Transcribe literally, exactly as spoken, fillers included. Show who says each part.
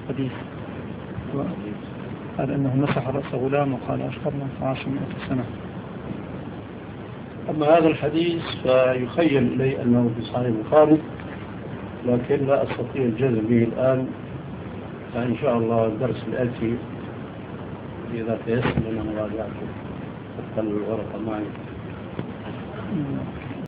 Speaker 1: الحديث قال أنه مسح رأس غلام وقال أشقرنا فعاش مئة سنة.
Speaker 2: أما هذا الحديث فيخيل إلي أنه في صحيح البخاري، لكن لا أستطيع الجزم به الآن، فإن شاء الله الدرس الآتي إذا تيسر لنا مراجعته تدخل الورقة معي.